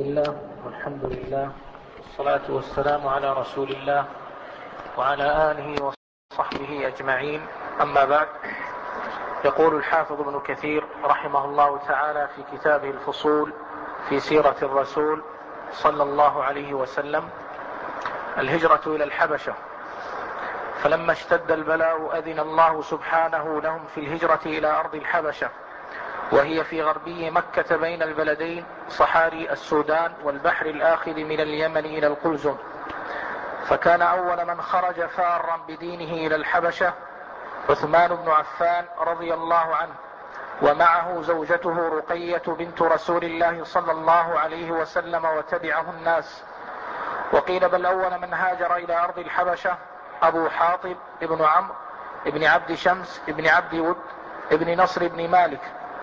بالله والحمد لله والصلاة والسلام على رسول الله وعلى آله وصحبه أجمعين. أما بعد، يقول الحافظ ابن كثير رحمه الله تعالى في كتابه الفصول في سيرة الرسول صلى الله عليه وسلم: الهجرة إلى الحبشة. فلما اشتد البلاء أذن الله سبحانه لهم في الهجرة إلى أرض الحبشة، وهي في غربي مكة بين البلدين صحاري السودان والبحر الآخذ من اليمن إلى القلزم. فكان أول من خرج فارا بدينه إلى الحبشة عثمان بن عفان رضي الله عنه، ومعه زوجته رقية بنت رسول الله صلى الله عليه وسلم، وتبعه الناس. وقيل بل أول من هاجر إلى أرض الحبشة أبو حاطب ابن عمرو ابن عبد شمس ابن عبد ود ابن نصر ابن مالك.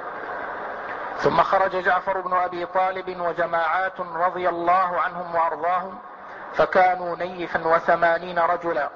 ثم خرج جعفر بن أبي طالب وجماعات رضي الله عنهم وأرضاهم، فكانوا نيفا 80 رجلا.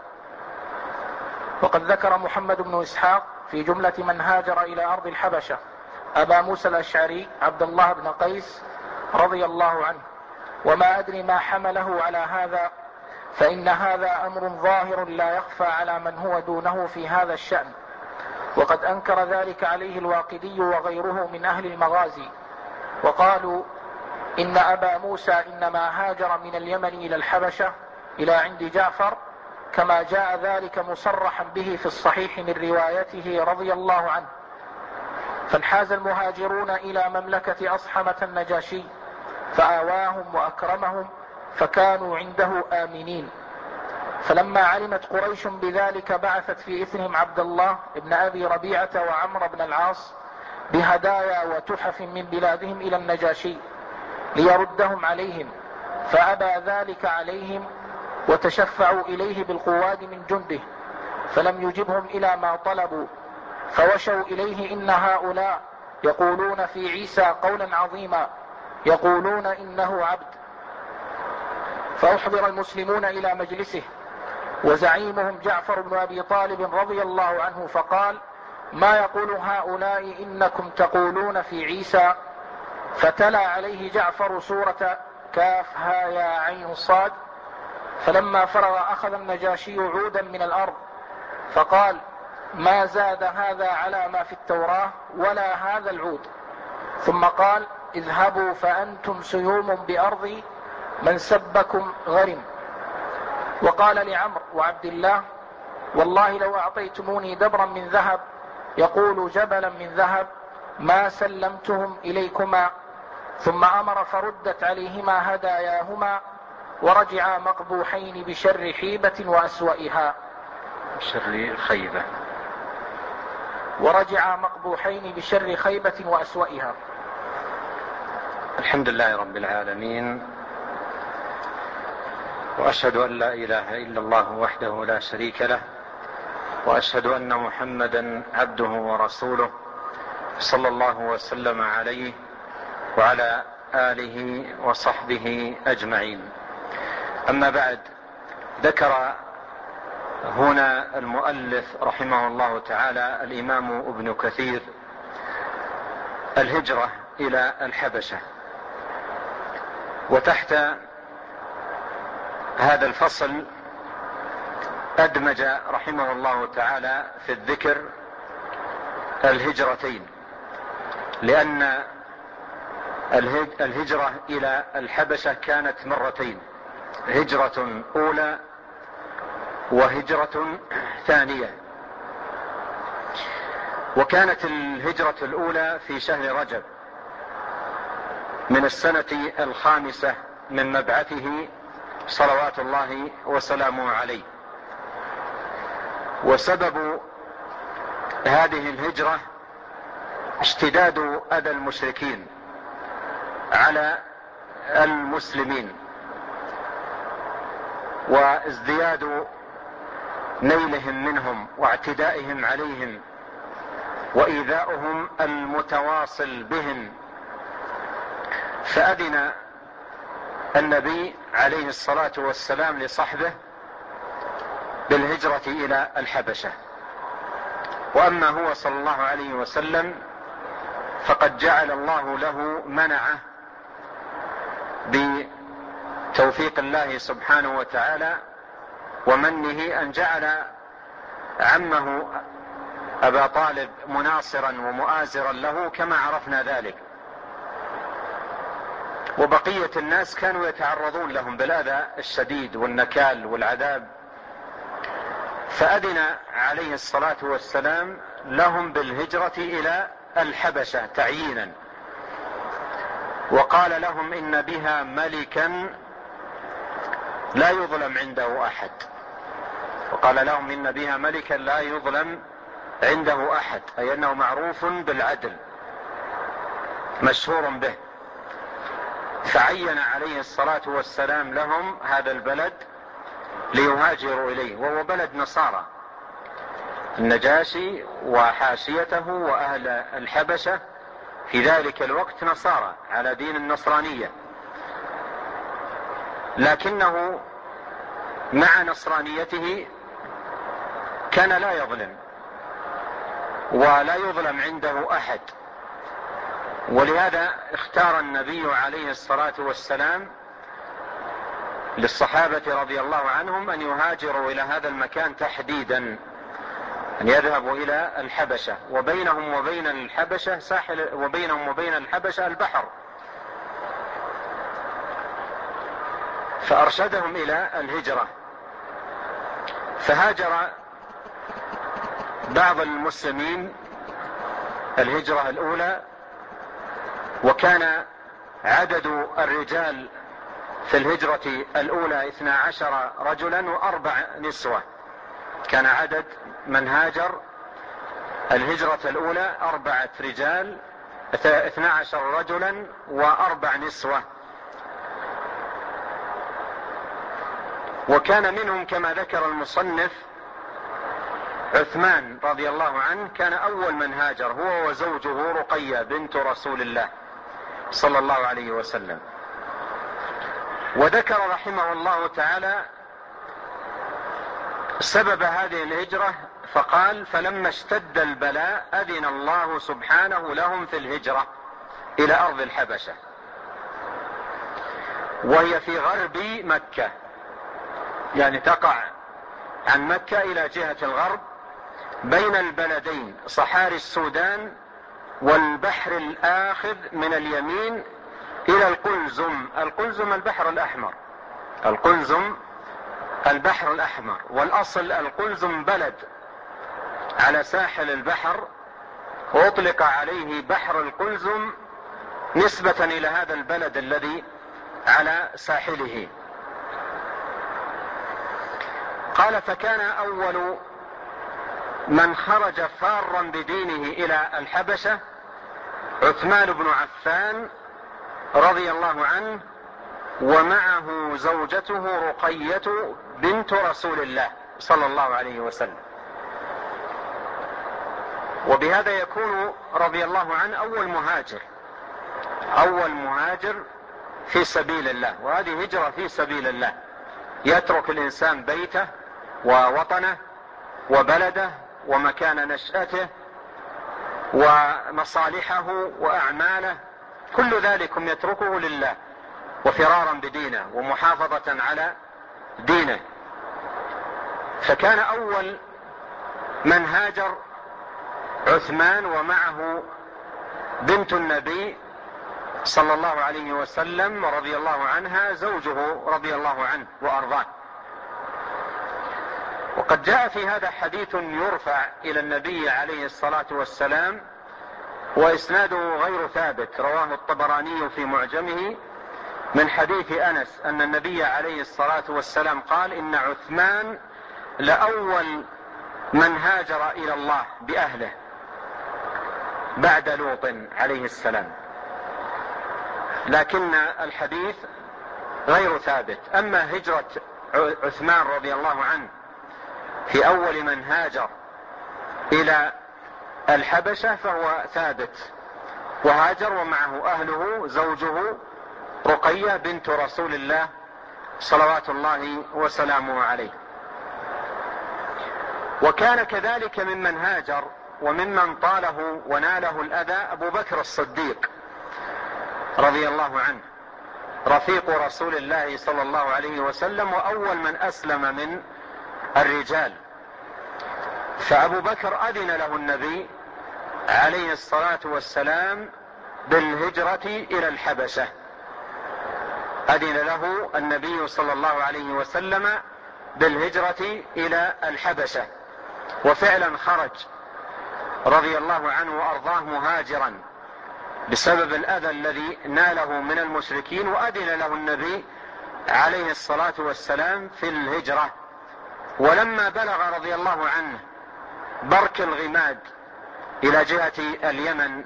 وقد ذكر محمد بن إسحاق في جملة من هاجر إلى أرض الحبشة أبا موسى الأشعري عبد الله بن قيس رضي الله عنه، وما أدري ما حمله على هذا، فإن هذا أمر ظاهر لا يخفى على من هو دونه في هذا الشأن. وقد أنكر ذلك عليه الواقدي وغيره من أهل المغازي، وقالوا إن أبا موسى إنما هاجر من اليمن إلى الحبشة إلى عند جعفر، كما جاء ذلك مصرحا به في الصحيح من روايته رضي الله عنه. فانحاز المهاجرون إلى مملكة أصحمة النجاشي فآواهم وأكرمهم، فكانوا عنده آمنين. فلما علمت قريش بذلك بعثت في إثرهم عبد الله بن أبي ربيعة وعمر بن العاص بهدايا وتحف من بلادهم إلى النجاشي ليردهم عليهم، فأبى ذلك عليهم، وتشفعوا إليه بالقواد من جنده، فلم يجبهم إلى ما طلبوا، فوشوا إليه إن هؤلاء يقولون في عيسى قولا عظيما، يقولون إنه عبد. فأحضر المسلمون إلى مجلسه، وزعيمهم جعفر بن أبي طالب رضي الله عنه، فقال: ما يقول هؤلاء إنكم تقولون في عيسى؟ فتلا عليه جعفر سورة كاف ها يا عين صاد. فلما فرغ أخذ النجاشي عودا من الأرض فقال: ما زاد هذا على ما في التوراة ولا هذا العود. ثم قال: اذهبوا فأنتم سيوم بأرضي، من سبكم غرم. وقال لعمرو وعبد الله: والله لو أعطيتموني دبرا من ذهب يقول جبلا من ذهب ما سلمتهم إليكما. ثم أمر فردت عليهما هداياهما، ورجعا مقبوحين بشر حيبة وأسوئها. ورجعا مقبوحين بشر خيبة وأسوئها. الحمد لله رب العالمين، وأشهد أن لا إله إلا الله وحده لا شريك له، وأشهد أن محمدا عبده ورسوله صلى الله وسلم عليه وعلى آله وصحبه أجمعين. أما بعد، ذكر هنا المؤلف رحمه الله تعالى الإمام ابن كثير الهجرة إلى الحبشة، وتحت هذا الفصل أدمج رحمه الله تعالى في الذكر الهجرتين، لأن الهجرة إلى الحبشة كانت مرتين: هجرة أولى وهجرة ثانية. وكانت الهجرة الأولى في شهر رجب من السنة 5 من مبعثه صلوات الله وسلامه عليه. وسبب هذه الهجرة اشتداد أذى المشركين على المسلمين، وازدياد نيلهم منهم واعتدائهم عليهم وإيذاؤهم المتواصل بهم. فأذن النبي عليه الصلاة والسلام لصحبه بالهجرة إلى الحبشة. وأما هو صلى الله عليه وسلم فقد جعل الله له منعه بتوفيق الله سبحانه وتعالى ومنه أن جعل عمه أبا طالب مناصرا ومؤازرا له كما عرفنا ذلك، وبقية الناس كانوا يتعرضون لهم بالأذى الشديد والنكال والعذاب، فأذن عليه الصلاة والسلام لهم بالهجرة إلى الحبشة تعيينا، وقال لهم إن بها ملكا لا يظلم عنده أحد، وقال لهم إن بها ملكا لا يظلم عنده أحد، أي أنه معروف بالعدل مشهور به. فعين عليه الصلاة والسلام لهم هذا البلد ليهاجروا إليه، وهو بلد نصارى. النجاشي وحاشيته وأهل الحبشة في ذلك الوقت نصارى على دين النصرانية، لكنه مع نصرانيته كان لا يظلم ولا يظلم عنده أحد، ولهذا اختار النبي عليه الصلاة والسلام للصحابة رضي الله عنهم أن يهاجروا إلى هذا المكان تحديدا، أن يذهبوا إلى الحبشة، وبينهم وبين الحبشة البحر، فأرشدهم إلى الهجرة. فهاجر بعض المسلمين الهجرة الأولى، وكان عدد الرجال في الهجرة الأولى 12 رجلا و4 نسوة. كان عدد من هاجر الهجرة الأولى 4 رجال 12 رجلا و4 نسوة. وكان منهم كما ذكر المصنف عثمان رضي الله عنه، كان أول من هاجر هو وزوجه رقية بنت رسول الله صلى الله عليه وسلم. وذكر رحمه الله تعالى سبب هذه الهجرة فقال: فلما اشتد البلاء أذن الله سبحانه لهم في الهجرة إلى أرض الحبشة، وهي في غرب مكة، يعني تقع عن مكة إلى جهة الغرب بين البلدين صحاري السودان والبحر الآخذ من اليمين إلى القلزم. القلزم البحر الأحمر، القلزم البحر الأحمر، والأصل القلزم بلد على ساحل البحر، وأطلق عليه بحر القلزم نسبة إلى هذا البلد الذي على ساحله. قال: فكان أول من خرج فارا بدينه إلى الحبشة عثمان بن عفان رضي الله عنه، ومعه زوجته رقية بنت رسول الله صلى الله عليه وسلم. وبهذا يكون رضي الله عنه أول مهاجر في سبيل الله، وهذه هجرة في سبيل الله. يترك الإنسان بيته ووطنه وبلده ومكان نشأته ومصالحه وأعماله، كل ذلك يتركه لله وفرارا بدينه ومحافظة على دينه. فكان أول من هاجر عثمان، ومعه بنت النبي صلى الله عليه وسلم ورضي الله عنها زوجه رضي الله عنه وأرضاه. وقد جاء في هذا حديث يرفع إلى النبي عليه الصلاة والسلام، وإسناده غير ثابت، رواه الطبراني في معجمه من حديث أنس أن النبي عليه الصلاة والسلام قال: إن عثمان لأول من هاجر إلى الله بأهله بعد لوط عليه السلام. لكن الحديث غير ثابت. أما هجرة عثمان رضي الله عنه في أول من هاجر إلى الحبشة فهو ثابت، وهاجر ومعه أهله زوجه رقية بنت رسول الله صلوات الله وسلامه عليه. وكان كذلك ممن هاجر وممن طاله وناله الأذى أبو بكر الصديق رضي الله عنه، رفيق رسول الله صلى الله عليه وسلم وأول من أسلم من الرجال. فأبو بكر أذن له النبي عليه الصلاة والسلام بالهجرة إلى الحبشة، أذن له النبي صلى الله عليه وسلم بالهجرة إلى الحبشة، وفعلا خرج رضي الله عنه وأرضاه مهاجرا بسبب الأذى الذي ناله من المشركين، وأذن له النبي عليه الصلاة والسلام في الهجرة. ولما بلغ رضي الله عنه برك الغماد إلى جهة اليمن،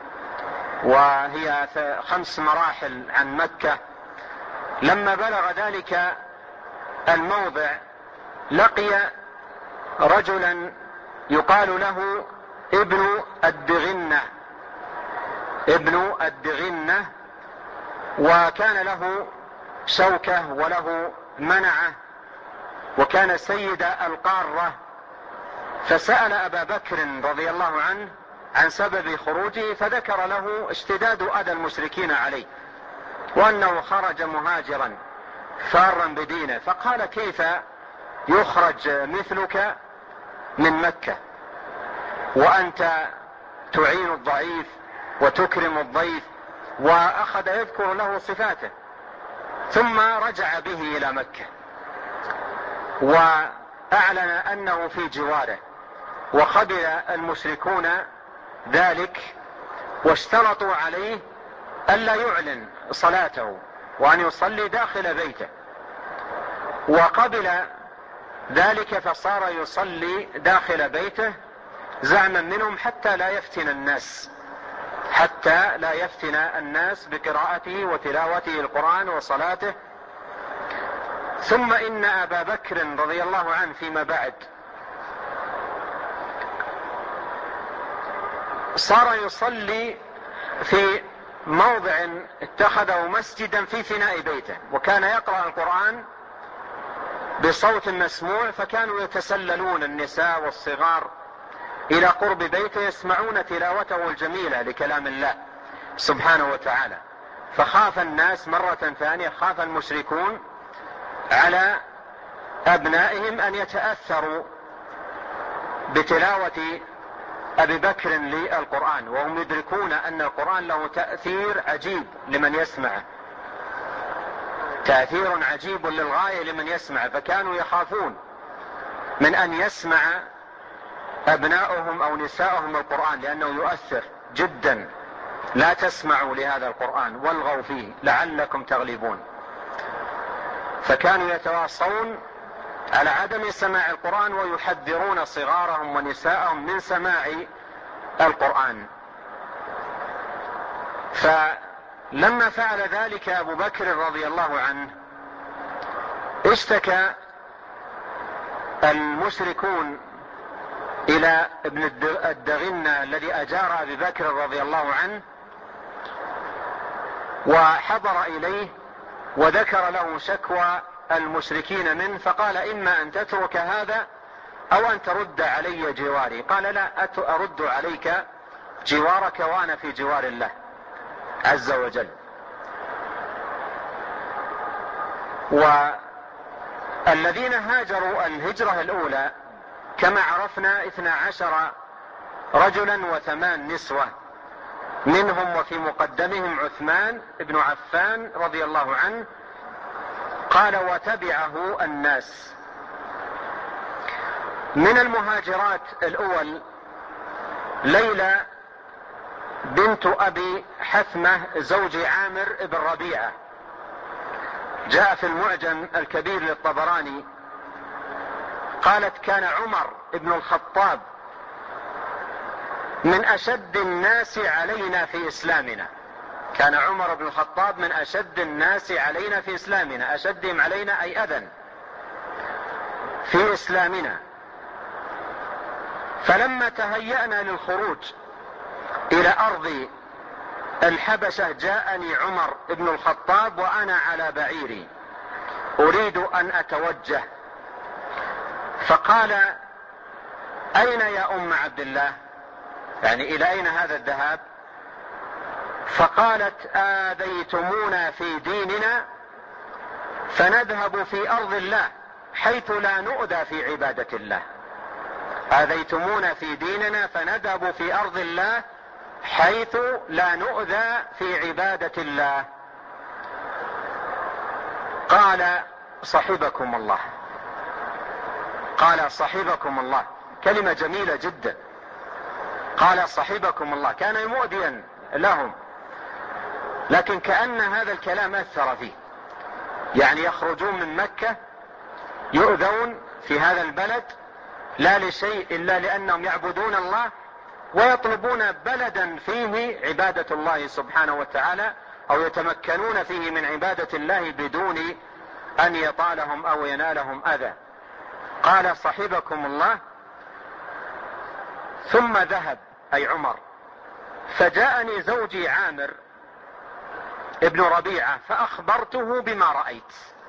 وهي 5 مراحل عن مكة، لما بلغ ذلك الموضع لقي رجلا يقال له ابن الدغنة، وكان له شوكة وله منعة، وكان سيد القارة. فسأل أبا بكر رضي الله عنه عن سبب خروجه، فذكر له اشتداد أذى المشركين عليه، وأنه خرج مهاجرا فارا بدينه. فقال: كيف يخرج مثلك من مكة وأنت تعين الضعيف وتكرم الضيف؟ وأخذ يذكر له صفاته، ثم رجع به إلى مكة وأعلن أنه في جواره، وقبل المشركون ذلك واشترطوا عليه ألا يعلن صلاته وأن يصلي داخل بيته، وقبل ذلك فصار يصلي داخل بيته زعما منهم حتى لا يفتن الناس بقراءته وتلاوته القرآن وصلاته. ثم إن أبا بكر رضي الله عنه فيما بعد صار يصلي في موضع اتخذه مسجدا في فناء بيته، وكان يقرأ القرآن بصوت مسموع، فكانوا يتسللون النساء والصغار إلى قرب بيته يسمعون تلاوته الجميلة لكلام الله سبحانه وتعالى. فخاف الناس مرة ثانية، خاف المشركون على أبنائهم أن يتأثروا بتلاوة أبي بكر للقرآن، وهم يدركون أن القرآن له تأثير عجيب لمن يسمعه، تأثير عجيب للغاية لمن يسمع، فكانوا يخافون من أن يسمع أبناؤهم أو نساؤهم القرآن لأنه يؤثر جدا. لا تسمعوا لهذا القرآن والغوا فيه لعلكم تغلبون. فكانوا يتواصون على عدم سماع القرآن ويحذرون صغارهم ونساءهم من سماع القرآن. فلما فعل ذلك أبو بكر رضي الله عنه اشتكى المشركون إلى ابن الدغنة الذي أجار أبي بكر رضي الله عنه، وحضر إليه وذكر له شكوى المشركين منه، فقال: إما أن تترك هذا أو أن ترد علي جواري. قال: لا أرد عليك جوارك وأنا في جوار الله عز وجل. والذين هاجروا الهجرة الأولى كما عرفنا 12 رجلا و8 نسوة، منهم وفي مقدمهم عثمان بن عفان رضي الله عنه. قال: وتبعه الناس. من المهاجرات الأول ليلى بنت أبي حثمة زوج عامر بن ربيعة، جاء في المعجم الكبير للطبراني قالت: كان عمر بن الخطاب من أشد الناس علينا في إسلامنا. كان عمر بن الخطاب من أشد الناس علينا في إسلامنا، أشدهم علينا أي أذى في إسلامنا. فلما تهيأنا للخروج إلى أرض الحبشة جاءني عمر بن الخطاب وأنا على بعيري أريد أن أتوجه، فقال: أين يا أم عبد الله؟ يعني إلى أين هذا الذهاب؟ فقالت: آذيتمونا في ديننا فنذهب في أرض الله حيث لا نؤذى في عبادة الله. آذيتمونا في ديننا فنذهب في أرض الله حيث لا نؤذى في عبادة الله. قال: صحبكم الله. قال: صحبكم الله، كلمة جميلة جدا. قال: صحبكم الله، كان مؤذيا لهم، لكن كأن هذا الكلام أثر فيه. يعني يخرجون من مكة يؤذون في هذا البلد لا لشيء إلا لأنهم يعبدون الله، ويطلبون بلدا فيه عبادة الله سبحانه وتعالى، أو يتمكنون فيه من عبادة الله بدون أن يطالهم أو ينالهم أذى. قال: صحبكم الله. ثم ذهب، أي عمر، فجاءني زوجي عامر ابن ربيعة فأخبرته بما رأيت.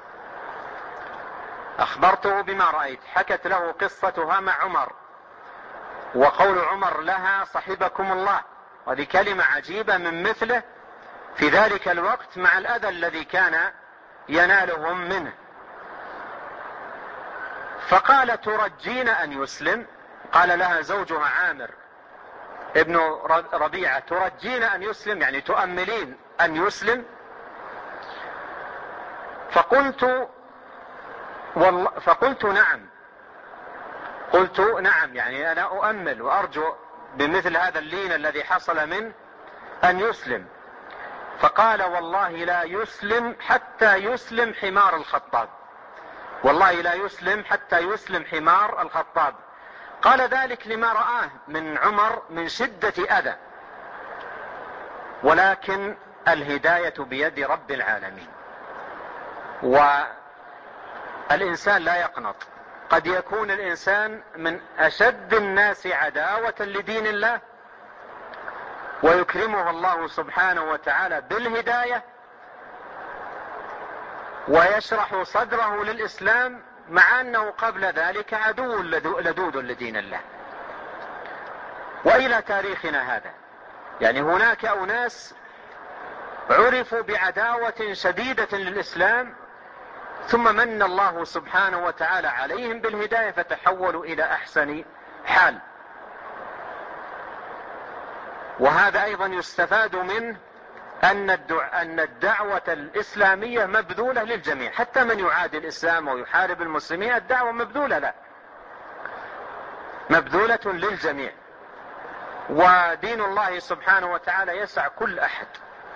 أخبرته بما رأيت، حكت له قصتها مع عمر، وقول عمر لها: صحبكم الله، وهذه كلمة عجيبة من مثله في ذلك الوقت مع الأذى الذي كان ينالهم منه. فقال: ترجين أن يسلم؟ قال لها زوجها عامر ابن ربيعة: ترجين أن يسلم، يعني تؤملين أن يسلم؟ فقلت نعم. قلت نعم، يعني أنا أؤمل وأرجو بمثل هذا اللين الذي حصل منه أن يسلم. فقال: والله لا يسلم حتى يسلم حمار الخطاب. والله لا يسلم حتى يسلم حمار الخطاب. قال ذلك لما رآه من عمر من شدة أذى، ولكن الهداية بيد رب العالمين، والإنسان لا يقنط. قد يكون الإنسان من أشد الناس عداوة لدين الله، ويكرمه الله سبحانه وتعالى بالهداية ويشرح صدره للإسلام، مع أنه قبل ذلك عدو لدود لدين الله. وإلى تاريخنا هذا يعني هناك أناس عرفوا بعداوة شديدة للإسلام، ثم من الله سبحانه وتعالى عليهم بالهداية فتحولوا إلى أحسن حال. وهذا أيضا يستفاد منه أن الدعوة الإسلامية مبذولة للجميع، حتى من يعادي الإسلام ويحارب المسلمين الدعوة مبذولة له، مبذولة للجميع. ودين الله سبحانه وتعالى يسع كل أحد.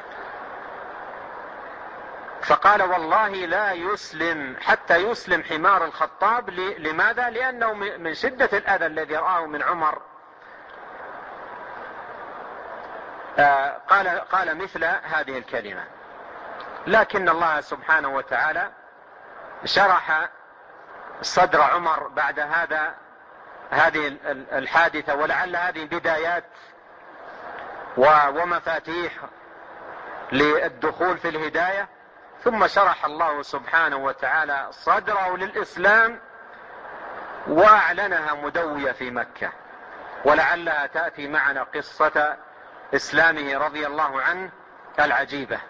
فقال: والله لا يسلم حتى يسلم حمار الخطاب. لماذا؟ لأنه من شدة الأذى الذي رآه من عمر قال مثل هذه الكلمة. لكن الله سبحانه وتعالى شرح صدر عمر بعد هذه الحادثة، ولعل هذه بدايات ومفاتيح للدخول في الهداية. ثم شرح الله سبحانه وتعالى صدره للإسلام وأعلنها مدوية في مكة، ولعلها تأتي معنا قصة إسلامه رضي الله عنه العجيبة.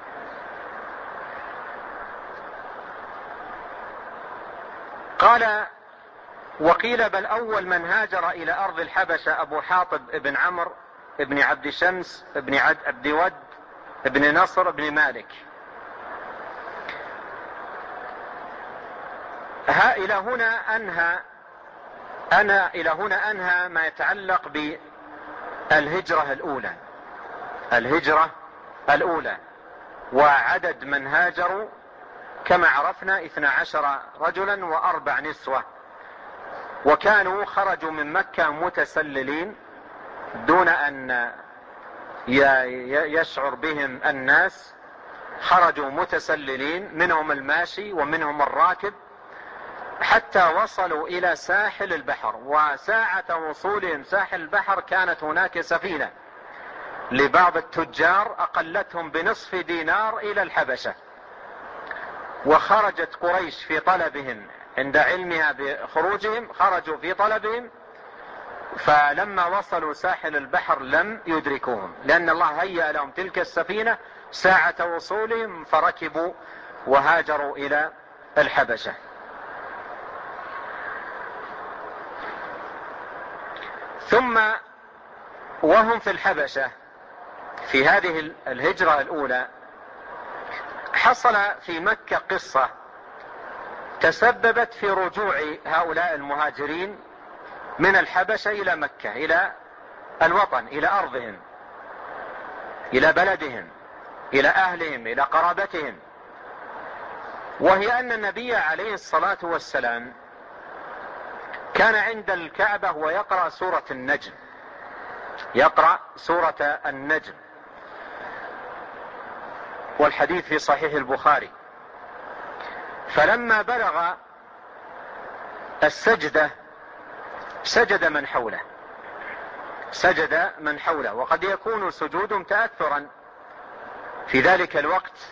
قال: وقيل بل أول من هاجر إلى أرض الحبشة أبو حاطب ابن عمرو ابن عبد شمس ابن عبد ود ابن نصر ابن مالك. إلى هنا أنهى ما يتعلق بالهجرة الأولى. الهجرة الأولى وعدد من هاجروا كما عرفنا 12 رجلا و4 نسوة، وكانوا خرجوا من مكة متسللين دون أن يشعر بهم الناس. خرجوا متسللين، منهم الماشي ومنهم الراكب، حتى وصلوا إلى ساحل البحر. وساعة وصولهم ساحل البحر كانت هناك سفينة لبعض التجار أقلتهم بنصف دينار إلى الحبشة، وخرجت قريش في طلبهم عند علمها بخروجهم، خرجوا في طلبهم فلما وصلوا ساحل البحر لم يدركوهم، لأن الله هيأ لهم تلك السفينة ساعة وصولهم، فركبوا وهاجروا إلى الحبشة. ثم وهم في الحبشة في هذه الهجرة الأولى، حصل في مكة قصة تسببت في رجوع هؤلاء المهاجرين من الحبشة إلى مكة، إلى الوطن، إلى أرضهم، إلى بلدهم، إلى أهلهم، إلى قرابتهم. وهي أن النبي عليه الصلاة والسلام كان عند الكعبة ويقرأ سورة النجم، يقرأ سورة النجم، والحديث في صحيح البخاري. فلما بلغ السجدة سجد من حوله، سجد من حوله، وقد يكون سجودهم تأثرا في ذلك الوقت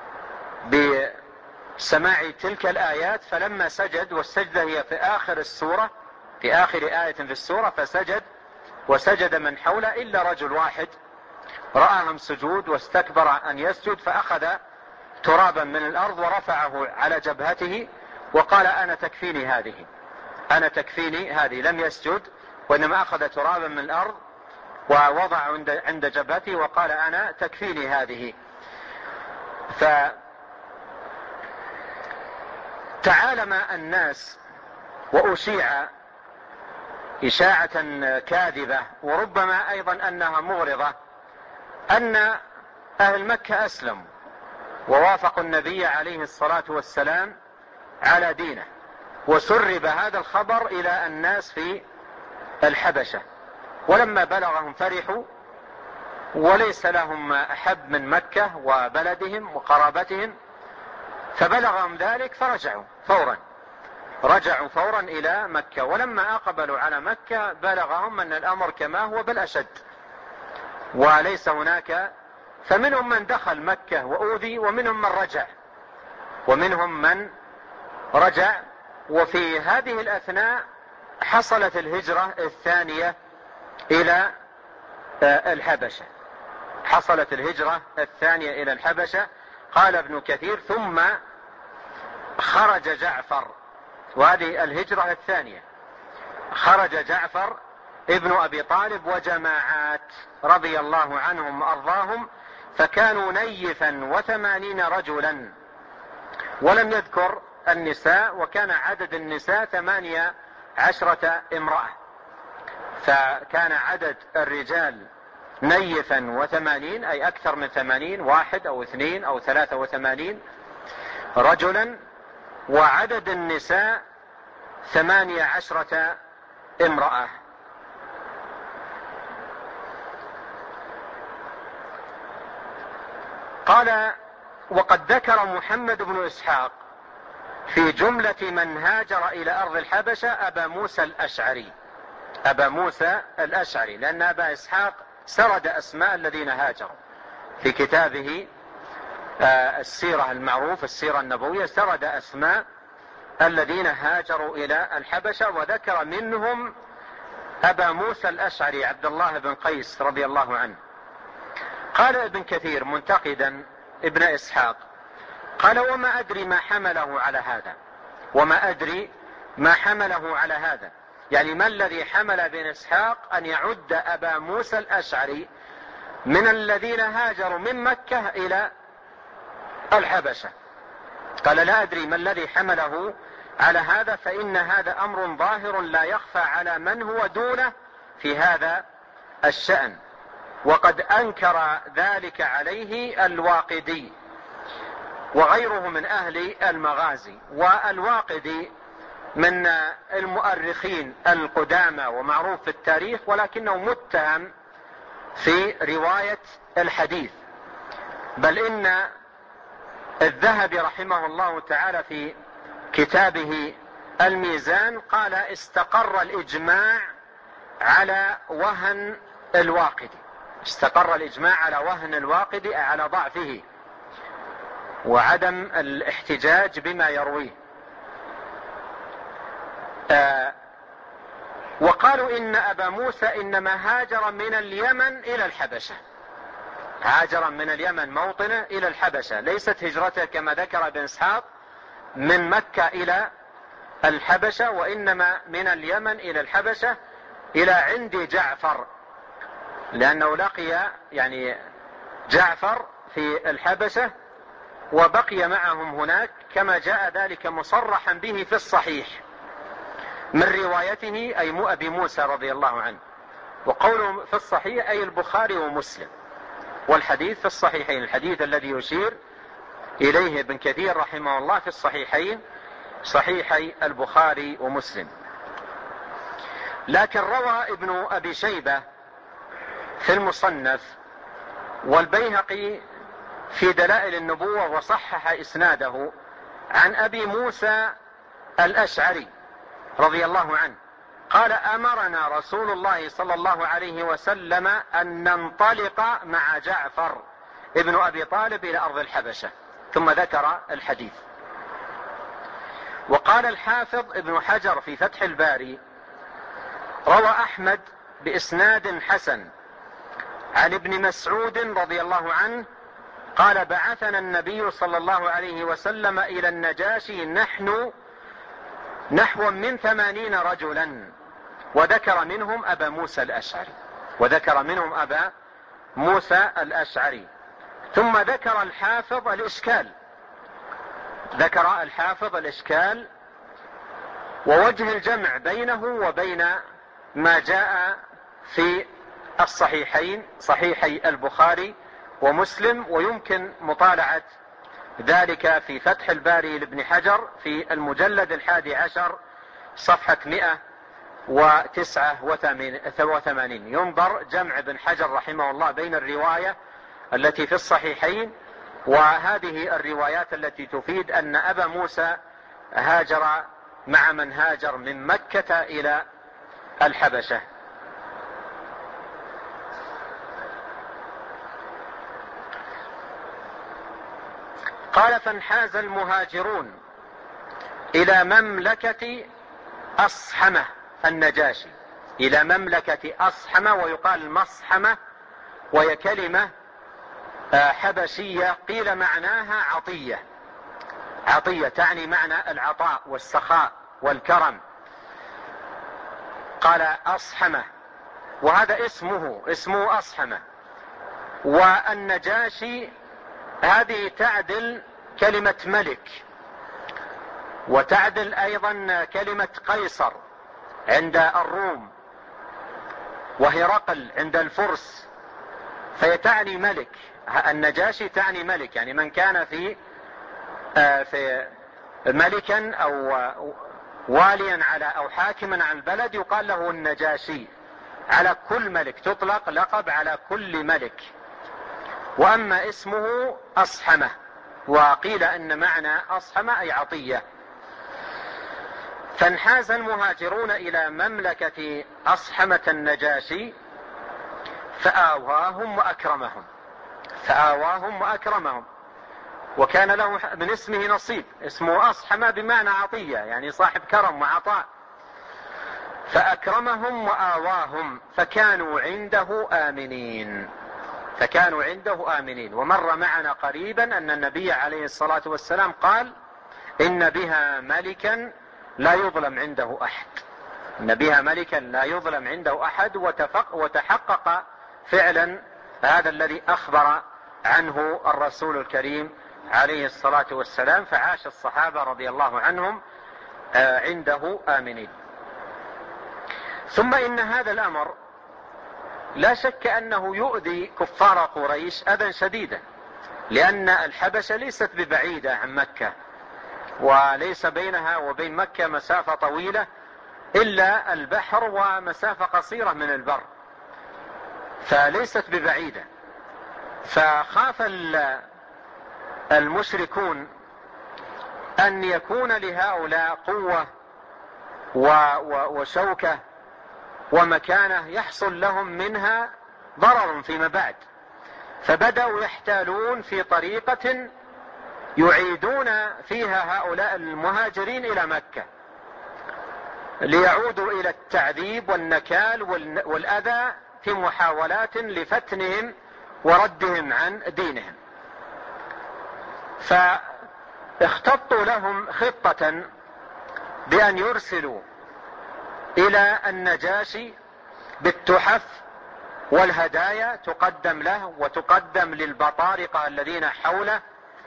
بسماع تلك الآيات. فلما سجد، والسجدة هي في آخر السورة، في آخر آية في السورة، فسجد وسجد من حوله إلا رجل واحد رآهم سجود واستكبر أن يسجد، فأخذ ترابا من الأرض ورفعه على جبهته وقال أنا تكفيني هذه، أنا تكفيني هذه. لم يسجد، وإنما أخذ ترابا من الأرض ووضع عند جبهته وقال أنا تكفيني هذه. فتعالم الناس وأشيع إشاعة كاذبة، وربما أيضا أنها مغرضة، أن أهل مكة أسلموا ووافقوا النبي عليه الصلاة والسلام على دينه، وسرب هذا الخبر إلى الناس في الحبشة. ولما بلغهم فرحوا، وليس لهم أحب من مكة وبلدهم وقرابتهم، فبلغهم ذلك فرجعوا فورا، رجعوا فورا إلى مكة. ولما أقبلوا على مكة بلغهم أن الأمر كما هو بل أشد، وليس هناك، فمنهم من دخل مكة وأوذي، ومنهم من رجع، ومنهم من رجع. وفي هذه الأثناء حصلت الهجرة الثانية إلى الحبشة، حصلت الهجرة الثانية إلى الحبشة. قال ابن كثير ثم خرج جعفر، وهذه الهجرة الثانية، خرج جعفر ابن أبي طالب وجماعات رضي الله عنهم وأرضاهم، فكانوا نيفا 80 رجلا، ولم يذكر النساء، وكان عدد النساء 18 امرأة، فكان عدد الرجال نيفا 80، أي أكثر من 80، 1 أو 2 أو 83 رجلا، وعدد النساء 18 امرأة. قال وقد ذكر محمد بن إسحاق في جملة من هاجر إلى أرض الحبشة أبا موسى الأشعري، أبا موسى الأشعري، لأن أبا إسحاق سرد أسماء الذين هاجروا في كتابه السيرة المعروف، السيرة النبوية، سرد أسماء الذين هاجروا إلى الحبشة، وذكر منهم أبا موسى الأشعري عبد الله بن قيس رضي الله عنه. قال ابن كثير منتقدا ابن إسحاق، قال وما أدري ما حمله على هذا، وما أدري ما حمله على هذا، يعني ما الذي حمل ابن إسحاق أن يعد أبا موسى الأشعري من الذين هاجروا من مكة إلى الحبشة. قال لا أدري ما الذي حمله على هذا، فإن هذا أمر ظاهر لا يخفى على من هو دونه في هذا الشأن، وقد أنكر ذلك عليه الواقدي وغيره من أهل المغازي. والواقدي من المؤرخين القدامى ومعروف في التاريخ، ولكنه متهم في رواية الحديث، بل إن الذهبي رحمه الله تعالى في كتابه الميزان قال استقر الإجماع على وهن الواقدي، استقر الإجماع على وهن الواقدي، على ضعفه وعدم الاحتجاج بما يرويه. وقالوا إن أبا موسى إنما هاجر من اليمن إلى الحبشة، هاجر من اليمن موطنه إلى الحبشة، ليست هجرته كما ذكر ابن إسحاق من مكة إلى الحبشة، وإنما من اليمن إلى الحبشة إلى عند جعفر، لأنه لقي يعني جعفر في الحبشة وبقي معهم هناك، كما جاء ذلك مصرحا به في الصحيح من روايته أي أبي موسى رضي الله عنه. وقوله في الصحيح أي البخاري ومسلم، والحديث في الصحيحين، الحديث الذي يشير إليه ابن كثير رحمه الله في الصحيحين، صحيحي البخاري ومسلم. لكن روى ابن أبي شيبة في المصنف والبيهقي في دلائل النبوة وصحح إسناده عن أبي موسى الأشعري رضي الله عنه قال: أمرنا رسول الله صلى الله عليه وسلم أن ننطلق مع جعفر ابن أبي طالب إلى أرض الحبشة، ثم ذكر الحديث. وقال الحافظ ابن حجر في فتح الباري: روى أحمد بإسناد حسن عن ابن مسعود رضي الله عنه قال: بعثنا النبي صلى الله عليه وسلم إلى النجاشي نحو من 80 رجلا، وذكر منهم أبا موسى الأشعري. ثم ذكر الحافظ الإشكال ووجه الجمع بينه وبين ما جاء في الصحيحين، صحيحي البخاري ومسلم، ويمكن مطالعة ذلك في فتح الباري لابن حجر في المجلد 11 صفحة 189. ينظر جمع ابن حجر رحمه الله بين الرواية التي في الصحيحين وهذه الروايات التي تفيد أن أبا موسى هاجر مع من هاجر من مكة إلى الحبشة. قال: فانحاز المهاجرون إلى مملكة أصحمة النجاشي، إلى مملكة أصحمة، ويقال مصحمة، وهي كلمة حبشية قيل معناها عطية تعني معنى العطاء والسخاء والكرم. قال أصحمة، وهذا اسمه أصحمة. والنجاشي هذه تعدل كلمة ملك، وتعدل أيضا كلمة قيصر عند الروم، وهرقل عند الفرس، فهي تعني ملك. النجاشي تعني ملك، يعني من كان في ملكا أو واليا على أو حاكما على البلد يقال له النجاشي. على كل ملك تطلق لقب على كل ملك. وأما اسمه أصحمة، وقيل أن معنى أصحمة أي عطية. فانحاز المهاجرون إلى مملكة أصحمة النجاشي فآواهم وأكرمهم، وكان له من اسمه نصيب، اسمه أصحمة بمعنى عطية، يعني صاحب كرم وعطاء. فأكرمهم وآواهم فكانوا عنده آمنين. ومر معنا قريبا أن النبي عليه الصلاة والسلام قال: إن بها ملكا لا يظلم عنده أحد، وتحقق فعلا هذا الذي أخبر عنه الرسول الكريم عليه الصلاة والسلام، فعاش الصحابة رضي الله عنهم عنده آمنين. ثم إن هذا الأمر لا شك أنه يؤذي كفار قريش أذى شديدا، لأن الحبشة ليست ببعيدة عن مكة، وليس بينها وبين مكة مسافة طويلة إلا البحر ومسافة قصيرة من البر، فليست ببعيدة. فخاف المشركون أن يكون لهؤلاء قوة وشوكة ومكانة يحصل لهم منها ضرر فيما بعد، فبدأوا يحتالون في طريقة يعيدون فيها هؤلاء المهاجرين إلى مكة. ليعودوا إلى التعذيب والنكال والأذى في محاولات لفتنهم وردهم عن دينهم. فاختطوا لهم خطة بأن يرسلوا إلى النجاشي بالتحف والهدايا تقدم له وتقدم للبطارقة الذين حوله،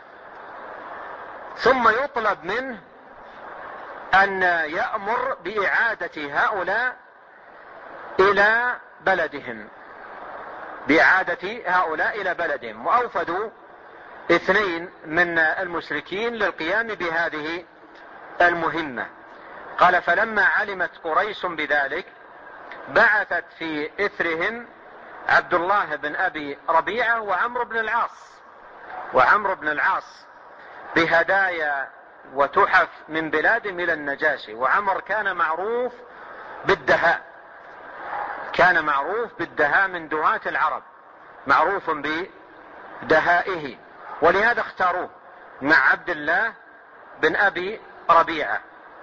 ثم يطلب منه أن يأمر بإعادة هؤلاء إلى بلدهم، وأوفدوا 2 من المشركين للقيام بهذه المهمة. قال: فلما علمت قريش بذلك بعثت في إثرهم عبد الله بن أبي ربيعة وعمرو بن العاص بهدايا وتحف من بلادهم إلى النجاشي. وعمر كان معروف بالدهاء من دهاة العرب، معروف بدهائه، ولهذا اختاروه مع عبد الله بن أبي ربيعة،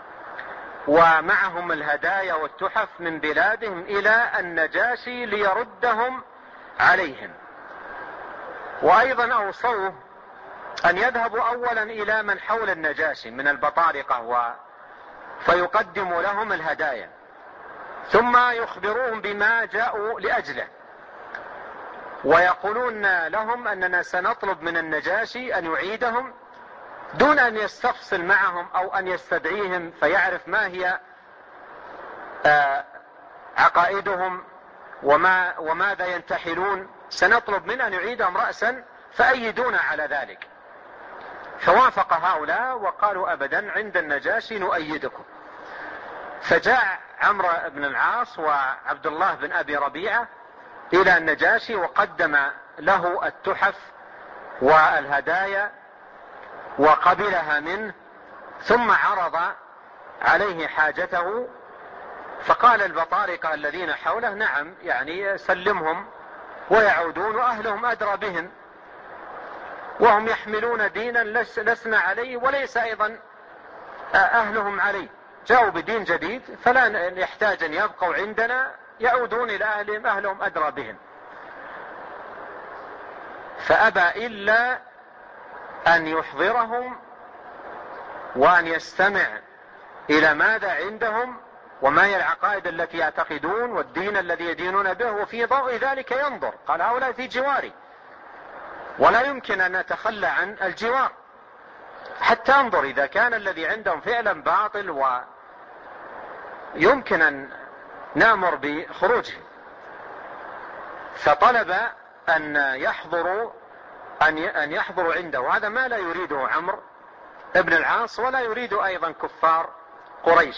ومعهم الهدايا والتحف من بلادهم إلى النجاشي ليردهم عليهم. وأيضا أوصوه أن يذهبوا أولا إلى من حول النجاشي من البطارقة فيقدموا لهم الهدايا، ثم يخبروهم بما جاءوا لأجله، ويقولون لهم أننا سنطلب من النجاشي أن يعيدهم دون أن يستفصل معهم أو أن يستدعيهم فيعرف ما هي عقائدهم وماذا ينتحلون. سنطلب منه أن يعيدهم رأسا فأيدونا على ذلك. فوافق هؤلاء وقالوا: أبدا، عند النجاشي نؤيدكم. فجاء عمرو بن العاص وعبد الله بن أبي ربيعة إلى النجاشي وقدم له التحف والهدايا وقبلها منه، ثم عرض عليه حاجته. فقال البطارقة الذين حوله: نعم، يعني سلمهم ويعودون وأهلهم أدرى بهم، وهم يحملون دينا لسنا عليه وليس أيضا أهلهم عليه، جاءوا بدين جديد فلا يحتاج أن يبقوا عندنا، يعودون إلى أهلهم، أهلهم أدرى بهم. فأبى إلا أن يحضرهم وأن يستمع إلى ماذا عندهم وما هي العقائد التي يعتقدون والدين الذي يدينون به، وفي ضوء ذلك ينظر. قال: هؤلاء في جواري ولا يمكن أن نتخلى عن الجوار حتى انظر إذا كان الذي عندهم فعلا باطل ويمكن أن نأمر بخروجه. فطلب أن يحضروا عنده، وهذا ما لا يريده عمرو بن العاص ولا يريد أيضا كفار قريش.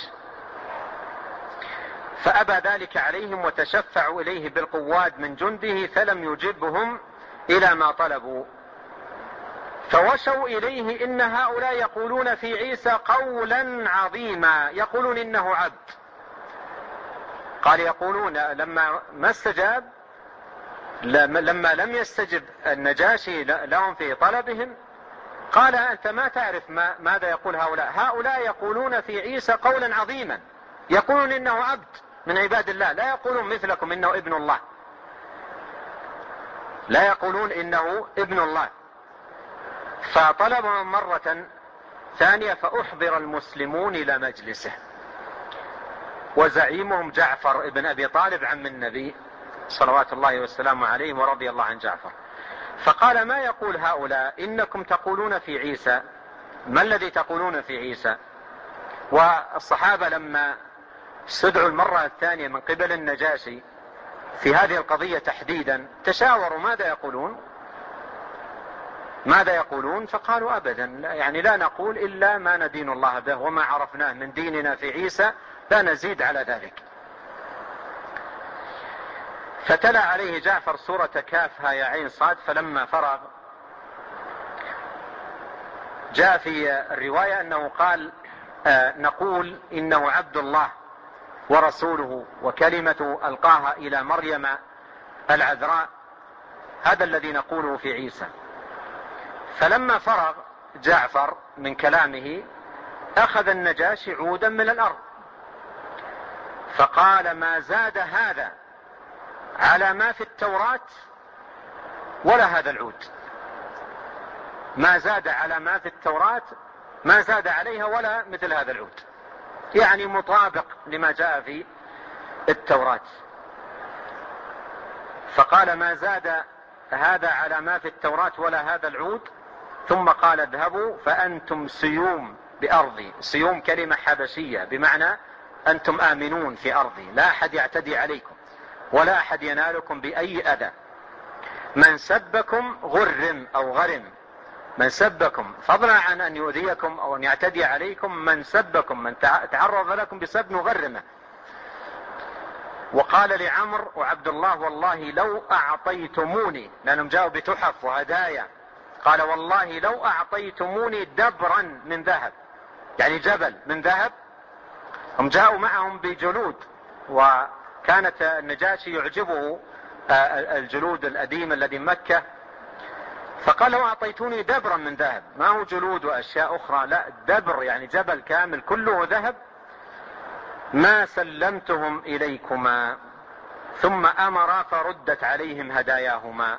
فأبى ذلك عليهم وتشفعوا إليه بالقواد من جنده فلم يجبهم إلى ما طلبوا. فوشوا إليه: إن هؤلاء يقولون في عيسى قولا عظيما، يقولون إنه عبد. قال: يقولون لما لم يستجب النجاشي لهم في طلبهم، قال: أنت ما تعرف ماذا يقول هؤلاء يقولون في عيسى قولا عظيما، يقولون إنه عبد من عباد الله، لا يقولون مثلكم إنه ابن الله، لا يقولون إنه ابن الله. فطلبهم مرة ثانية فأحضر المسلمون إلى مجلسه، وزعيمهم جعفر بن أبي طالب عم النبي صلوات الله والسلام عليه ورضي الله عن جعفر. فقال: ما يقول هؤلاء؟ إنكم تقولون في عيسى، ما الذي تقولون في عيسى؟ والصحابة لما استدعوا المرة الثانية من قبل النجاشي في هذه القضية تحديدا تشاوروا ماذا يقولون، فقالوا: أبدا، يعني لا نقول إلا ما ندين الله به، وما عرفناه من ديننا في عيسى لا نزيد على ذلك. فتلا عليه جعفر سورة كافها يا عين صاد. فلما فرغ جاء في الرواية أنه قال: نقول إنه عبد الله ورسوله وكلمة ألقاها إلى مريم العذراء، هذا الذي نقوله في عيسى. فلما فرغ جعفر من كلامه أخذ النجاشي عودا من الأرض فقال: ما زاد هذا على ما في التوراة ولا هذا العود. ما زاد على ما في التوراة، ما زاد عليها ولا مثل هذا العود، يعني مطابق لما جاء في التوراة. فقال: ما زاد هذا على ما في التوراة ولا هذا العود. ثم قال: اذهبوا فأنتم سيوم بأرضي. سيوم كلمة حبشية بمعنى أنتم آمنون في أرضي، لا أحد يعتدي عليكم ولا أحد ينالكم بأي أذى. من سبكم غرم أو غرم، من سبكم فضلا عن أن يؤذيكم أو أن يعتدي عليكم، من سبكم من تعرض لكم بسب نغرمه. وقال لعمر وعبد الله: والله لو أعطيتموني، لأنهم جاءوا بتحف وهدايا، قال: والله لو أعطيتموني دبرا من ذهب، يعني جبل من ذهب. هم جاءوا معهم بجلود، وكانت النجاشي يعجبه الجلود القديمة الذي مكة، فقال: لو أعطيتوني دبرا من ذهب، ما هو جلود وأشياء أخرى، لا، دبر يعني جبل كامل كله ذهب، ما سلمتهم إليكما. ثم أمر فردت عليهم هداياهما،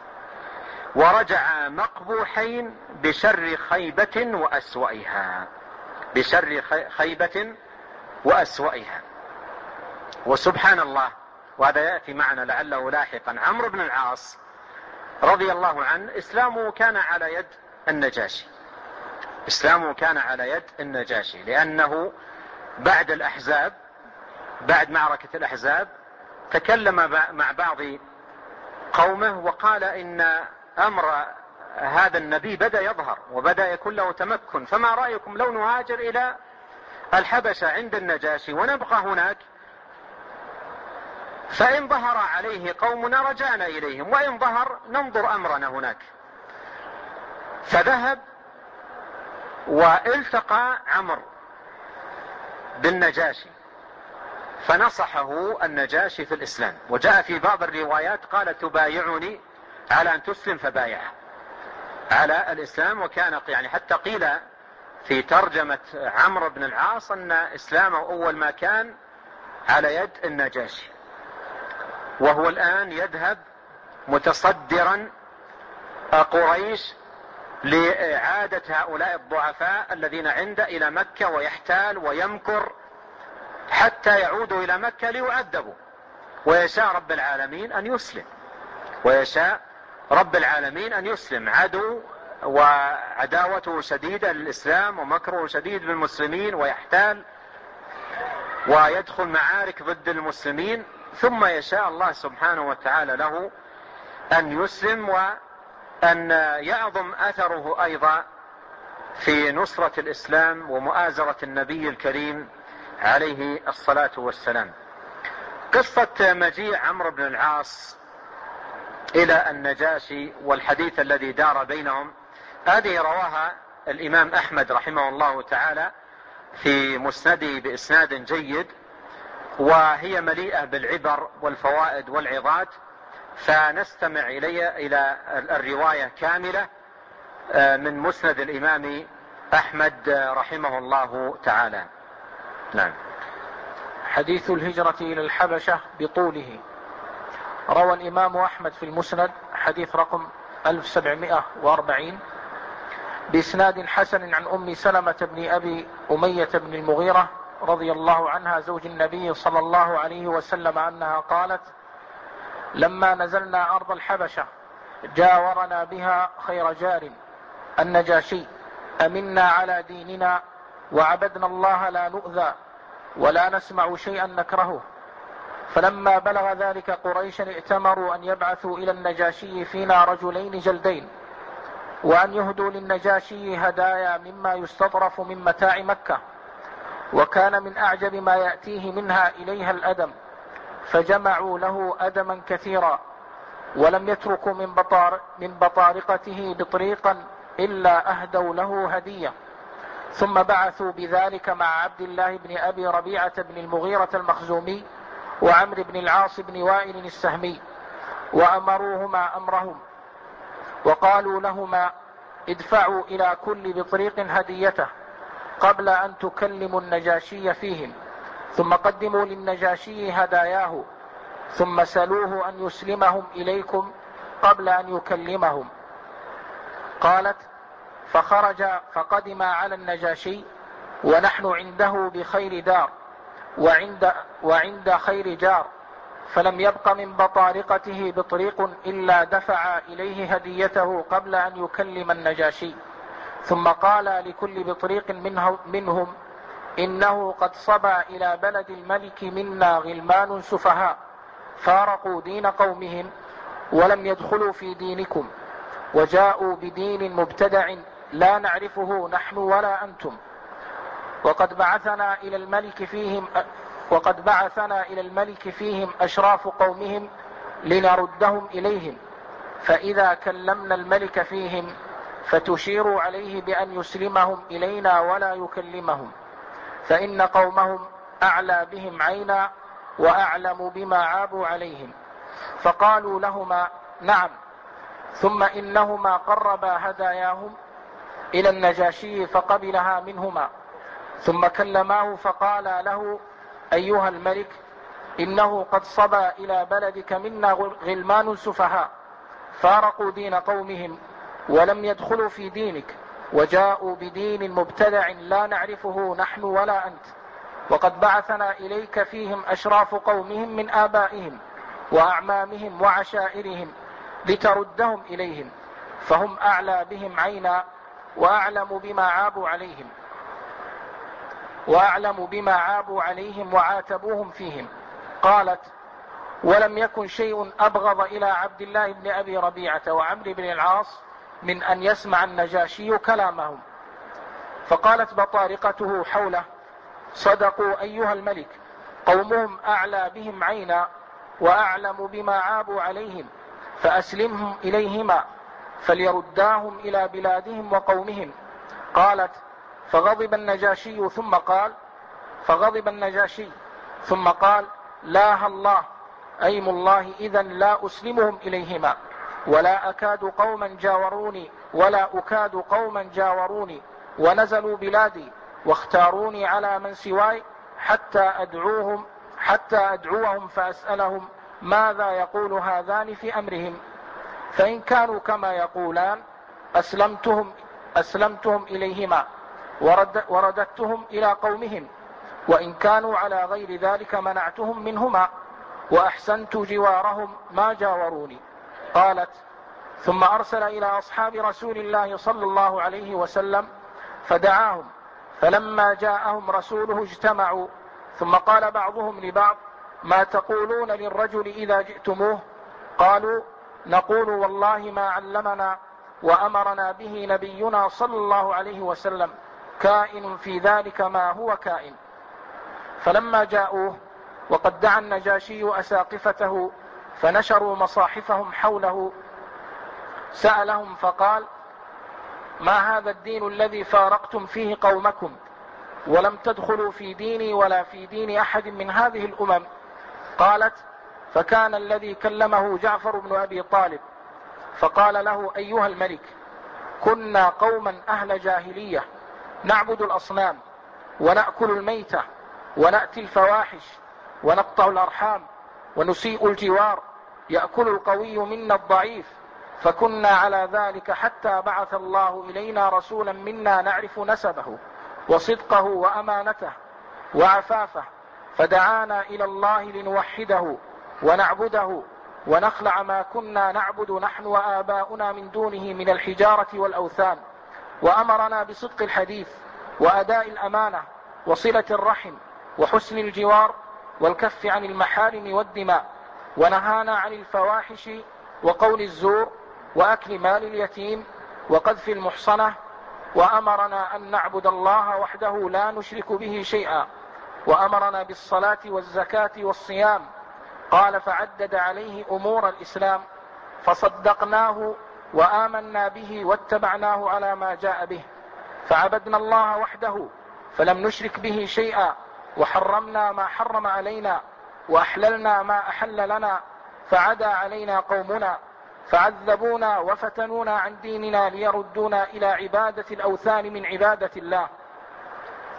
ورجع مقبوحين بشر خيبة وأسوأها، بشر خيبة وأسوأها. وسبحان الله، وهذا يأتي معنا لعله لاحقا، عمرو بن العاص رضي الله عنه إسلامه كان على يد النجاشي، إسلامه كان على يد النجاشي، لأنه بعد الأحزاب، بعد معركة الأحزاب، تكلم مع بعض قومه وقال: إن أمر هذا النبي بدأ يظهر وبدأ يكون له تمكن، فما رأيكم لو نهاجر إلى الحبشة عند النجاشي ونبقى هناك، فإن ظهر عليه قومنا رجعنا إليهم، وإن ظهر ننظر أمرنا هناك. فذهب والتقى عمرو بالنجاشي، فنصحه النجاشي في الإسلام. وجاء في بعض الروايات قال: تبايعني على أن تسلم، فبايع على الإسلام. وكان يعني حتى قيل في ترجمة عمرو بن العاص أن إسلامه أول ما كان على يد النجاشي، وهو الآن يذهب متصدرا قريش لإعادة هؤلاء الضعفاء الذين عنده إلى مكة، ويحتال ويمكر حتى يعودوا إلى مكة ليعذبوا. ويشاء رب العالمين أن يسلم، ويشاء رب العالمين أن يسلم. عدو وعداوته شديدة للإسلام ومكره شديد بالمسلمين، ويحتال ويدخل معارك ضد المسلمين، ثم يشاء الله سبحانه وتعالى له أن يسلم، وأن يعظم أثره أيضا في نصرة الإسلام ومؤازرة النبي الكريم عليه الصلاة والسلام. قصة مجيء عمرو بن العاص إلى النجاشي والحديث الذي دار بينهم، هذه رواها الإمام أحمد رحمه الله تعالى في مسنده بإسناد جيد، وهي مليئة بالعبر والفوائد والعظات، فنستمع إلى الرواية كاملة من مسند الإمام أحمد رحمه الله تعالى. نعم. حديث الهجرة إلى الحبشة بطوله. روى الإمام أحمد في المسند حديث رقم 1740 بإسناد حسن عن أم سلمة بن أبي أمية بن المغيرة رضي الله عنها زوج النبي صلى الله عليه وسلم أنها قالت: لما نزلنا أرض الحبشة جاورنا بها خير جار النجاشي، أمنا على ديننا وعبدنا الله لا نؤذى ولا نسمع شيئا نكرهه. فلما بلغ ذلك قريشا ائتمروا أن يبعثوا إلى النجاشي فينا رجلين جلدين، وأن يهدوا للنجاشي هدايا مما يستطرف من متاع مكة، وكان من أعجب ما يأتيه منها إليها الأدم، فجمعوا له أدما كثيرا، ولم يتركوا من بطارقته بطريقا إلا أهدوا له هدية. ثم بعثوا بذلك مع عبد الله بن أبي ربيعة بن المغيرة المخزومي وعمرو بن العاص بن وائل السهمي، وأمروهما أمرهم، وقالوا لهما: ادفعوا إلى كل بطريق هديته قبل أن تكلموا النجاشي فيهم، ثم قدموا للنجاشي هداياه، ثم سلوه أن يسلمهم إليكم قبل أن يكلمهم. قالت: فخرج فقدم على النجاشي ونحن عنده بخير دار وعند خير جار، فلم يبق من بطارقته بطريق إلا دفع إليه هديته قبل أن يكلم النجاشي. ثم قال لكل بطريق منهم: إنه قد صبى إلى بلد الملك منا غلمان سفهاء فارقوا دين قومهم ولم يدخلوا في دينكم، وجاءوا بدين مبتدع لا نعرفه نحن ولا أنتم، وقد بعثنا إلى الملك فيهم أشراف قومهم لنردهم إليهم، فإذا كلمنا الملك فيهم فتشير عليه بأن يسلمهم إلينا ولا يكلمهم، فإن قومهم أعلى بهم عينا وأعلم بما عابوا عليهم. فقالوا لهما: نعم. ثم إنهما قربا هداياهم إلى النجاشي فقبلها منهما، ثم كلماه فقال له: أيها الملك، إنه قد صبى إلى بلدك منا غلمان سفهاء فارقوا دين قومهم ولم يدخلوا في دينك، وجاءوا بدين مبتدع لا نعرفه نحن ولا أنت، وقد بعثنا إليك فيهم أشراف قومهم من آبائهم وأعمامهم وعشائرهم لتردهم إليهم، فهم أعلى بهم عينا وأعلم بما عابوا عليهم وعاتبوهم فيهم. قالت: ولم يكن شيء أبغض إلى عبد الله بن أبي ربيعة وعمرو بن العاص من أن يسمع النجاشي كلامهم. فقالت بطارقته حوله: صدقوا أيها الملك، قومهم أعلى بهم عينا وأعلم بما عابوا عليهم، فأسلمهم إليهما فليرداهم إلى بلادهم وقومهم. قالت: فغضب النجاشي ثم قال: لا الله، أيم الله، إذا لا أسلمهم إليهما، ولا أكاد قوما جاوروني ونزلوا بلادي واختاروني على من سواي حتى أدعوهم فأسألهم ماذا يقول هذان في أمرهم، فإن كانوا كما يقولان أسلمتهم إليهما ورددتهم إلى قومهم، وإن كانوا على غير ذلك منعتهم منهما وأحسنت جوارهم ما جاوروني. قالت: ثم أرسل إلى أصحاب رسول الله صلى الله عليه وسلم فدعاهم، فلما جاءهم رسوله اجتمعوا، ثم قال بعضهم لبعض: ما تقولون للرجل إذا جئتموه؟ قالوا: نقول والله ما علمنا وأمرنا به نبينا صلى الله عليه وسلم، كائن في ذلك ما هو كائن. فلما جاءوه وقد دعا النجاشي أساقفته فنشروا مصاحفهم حوله سألهم فقال: ما هذا الدين الذي فارقتم فيه قومكم ولم تدخلوا في ديني ولا في دين أحد من هذه الأمم؟ قالت: فكان الذي كلمه جعفر بن أبي طالب فقال له: أيها الملك، كنا قوما أهل جاهلية نعبد الأصنام ونأكل الميتة ونأتي الفواحش ونقطع الأرحام ونسيء الجوار، يأكل القوي منا الضعيف، فكنا على ذلك حتى بعث الله إلينا رسولا منا نعرف نسبه وصدقه وأمانته وعفافه، فدعانا إلى الله لنوحده ونعبده ونخلع ما كنا نعبد نحن وآباؤنا من دونه من الحجارة والأوثان، وأمرنا بصدق الحديث وأداء الأمانة وصلة الرحم وحسن الجوار والكف عن المحارم والدماء، ونهانا عن الفواحش وقول الزور وأكل مال اليتيم وقذف المحصنة، وأمرنا أن نعبد الله وحده لا نشرك به شيئا، وأمرنا بالصلاة والزكاة والصيام. قال: فعدد عليه أمور الإسلام فصدقناه وآمنا به واتبعناه على ما جاء به، فعبدنا الله وحده فلم نشرك به شيئا، وحرمنا ما حرم علينا وأحللنا ما أحل لنا، فعدا علينا قومنا فعذبونا وفتنونا عن ديننا ليردونا إلى عبادة الأوثان من عبادة الله.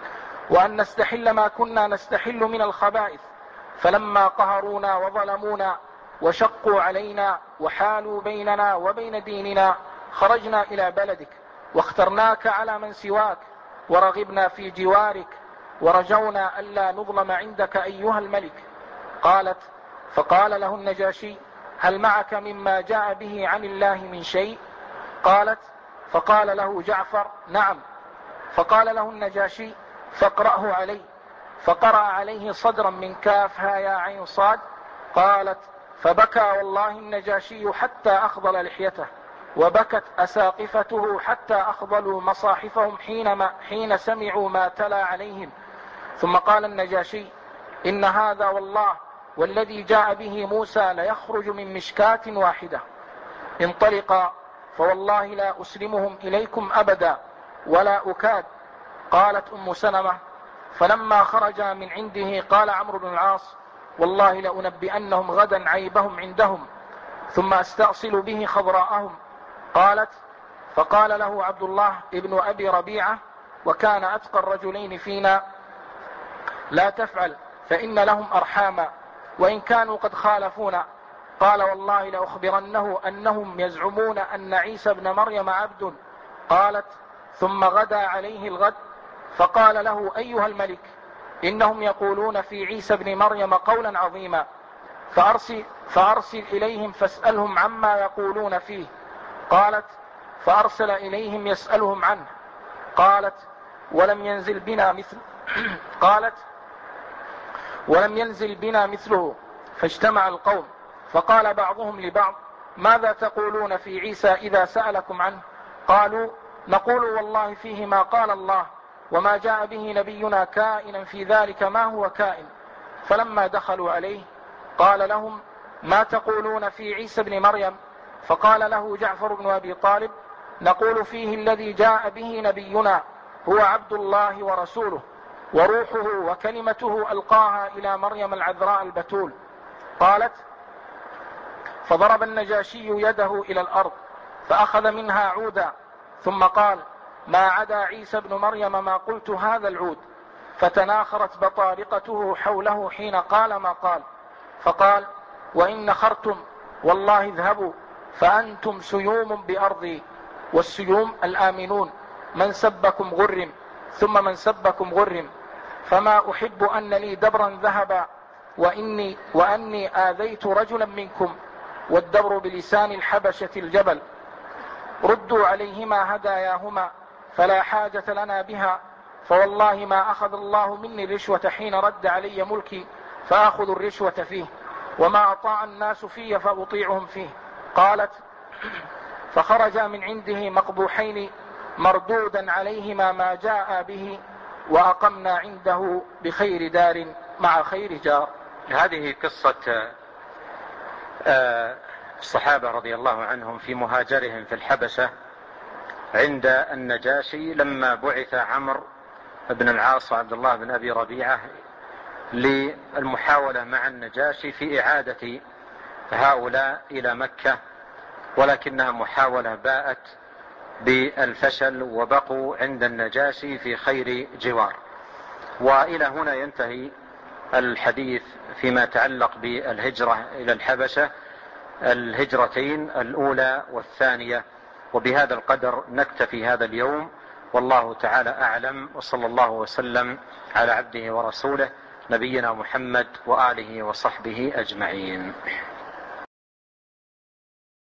وأن نستحل ما كنا نستحل من الخبائث، فلما قهرونا وظلمونا وشقوا علينا وحالوا بيننا وبين ديننا خرجنا إلى بلدك واخترناك على من سواك ورغبنا في جوارك ورجونا ألا نظلم عندك أيها الملك. قالت: فقال له النجاشي: هل معك مما جاء به عن الله من شيء؟ قالت: فقال له جعفر: نعم. فقال له النجاشي: فاقرأه علي. فقرأ عليه صدرا من كاف ها يا عين صاد. قالت: فبكى والله النجاشي حتى أخضل لحيته، وبكت أساقفته حتى أخضلوا مصاحفهم حين سمعوا ما تلا عليهم. ثم قال النجاشي: إن هذا والله والذي جاء به موسى ليخرج من مشكاة واحدة، انطلقا فوالله لا أسلمهم إليكم أبدا ولا أكاد. قالت أم سلمة: فلما خرجا من عنده قال عمرو بن العاص: والله لأنبئنهم غدا عيبهم عندهم ثم أستأصل به خضراءهم. قالت: فقال له عبد الله ابن أبي ربيعة وكان أتقى الرجلين فينا: لا تفعل فإن لهم أرحاما وإن كانوا قد خالفونا. قال: والله لأخبرنه أنهم يزعمون أن عيسى ابن مريم عبد. قالت: ثم غدا عليه الغد فقال له: أيها الملك، إنهم يقولون في عيسى ابن مريم قولا عظيما، فأرسل إليهم فاسألهم عما يقولون فيه. قالت: فأرسل إليهم يسألهم عنه. قالت: ولم ينزل بنا مثله. فاجتمع القوم فقال بعضهم لبعض: ماذا تقولون في عيسى إذا سألكم عنه؟ قالوا: نقول والله فيه ما قال الله وما جاء به نبينا كائنا في ذلك ما هو كائن. فلما دخلوا عليه قال لهم: ما تقولون في عيسى ابن مريم؟ فقال له جعفر بن أبي طالب: نقول فيه الذي جاء به نبينا هو عبد الله ورسوله وروحه وكلمته ألقاها إلى مريم العذراء البتول. قالت: فضرب النجاشي يده إلى الأرض فأخذ منها عودا ثم قال: ما عدا عيسى ابن مريم ما قلت هذا العود. فتناخرت بطارقته حوله حين قال ما قال. فقال: وإن نخرتم والله اذهبوا فأنتم سيوم بأرضي، والسيوم الآمنون، من سبكم غرم ثم من سبكم غرم، فما أحب أن لي دبرا ذهبا وأني آذيت رجلا منكم، والدبر بلسان الحبشة الجبل. ردوا عليهما هداياهما فلا حاجة لنا بها، فوالله ما أخذ الله مني الرشوة حين رد علي ملكي فأخذ الرشوة فيه، وما أطاع الناس في فأطيعهم فيه. قالت: فخرج من عنده مقبوحين مردودا عليهما ما جاء به، وأقمنا عنده بخير دار مع خير جار. هذه قصة الصحابة رضي الله عنهم في مهاجرهم في الحبشة عند النجاشي لما بعث عمرو بن العاص وعبد الله بن أبي ربيعة للمحاولة مع النجاشي في إعادة هؤلاء إلى مكة، ولكنها محاولة باءت بالفشل وبقوا عند النجاشي في خير جوار. وإلى هنا ينتهي الحديث فيما يتعلق بالهجرة إلى الحبشة، الهجرتين الأولى والثانية. وبهذا القدر نكتفي هذا اليوم، والله تعالى أعلم، وصلى الله وسلم على عبده ورسوله نبينا محمد وآله وصحبه أجمعين.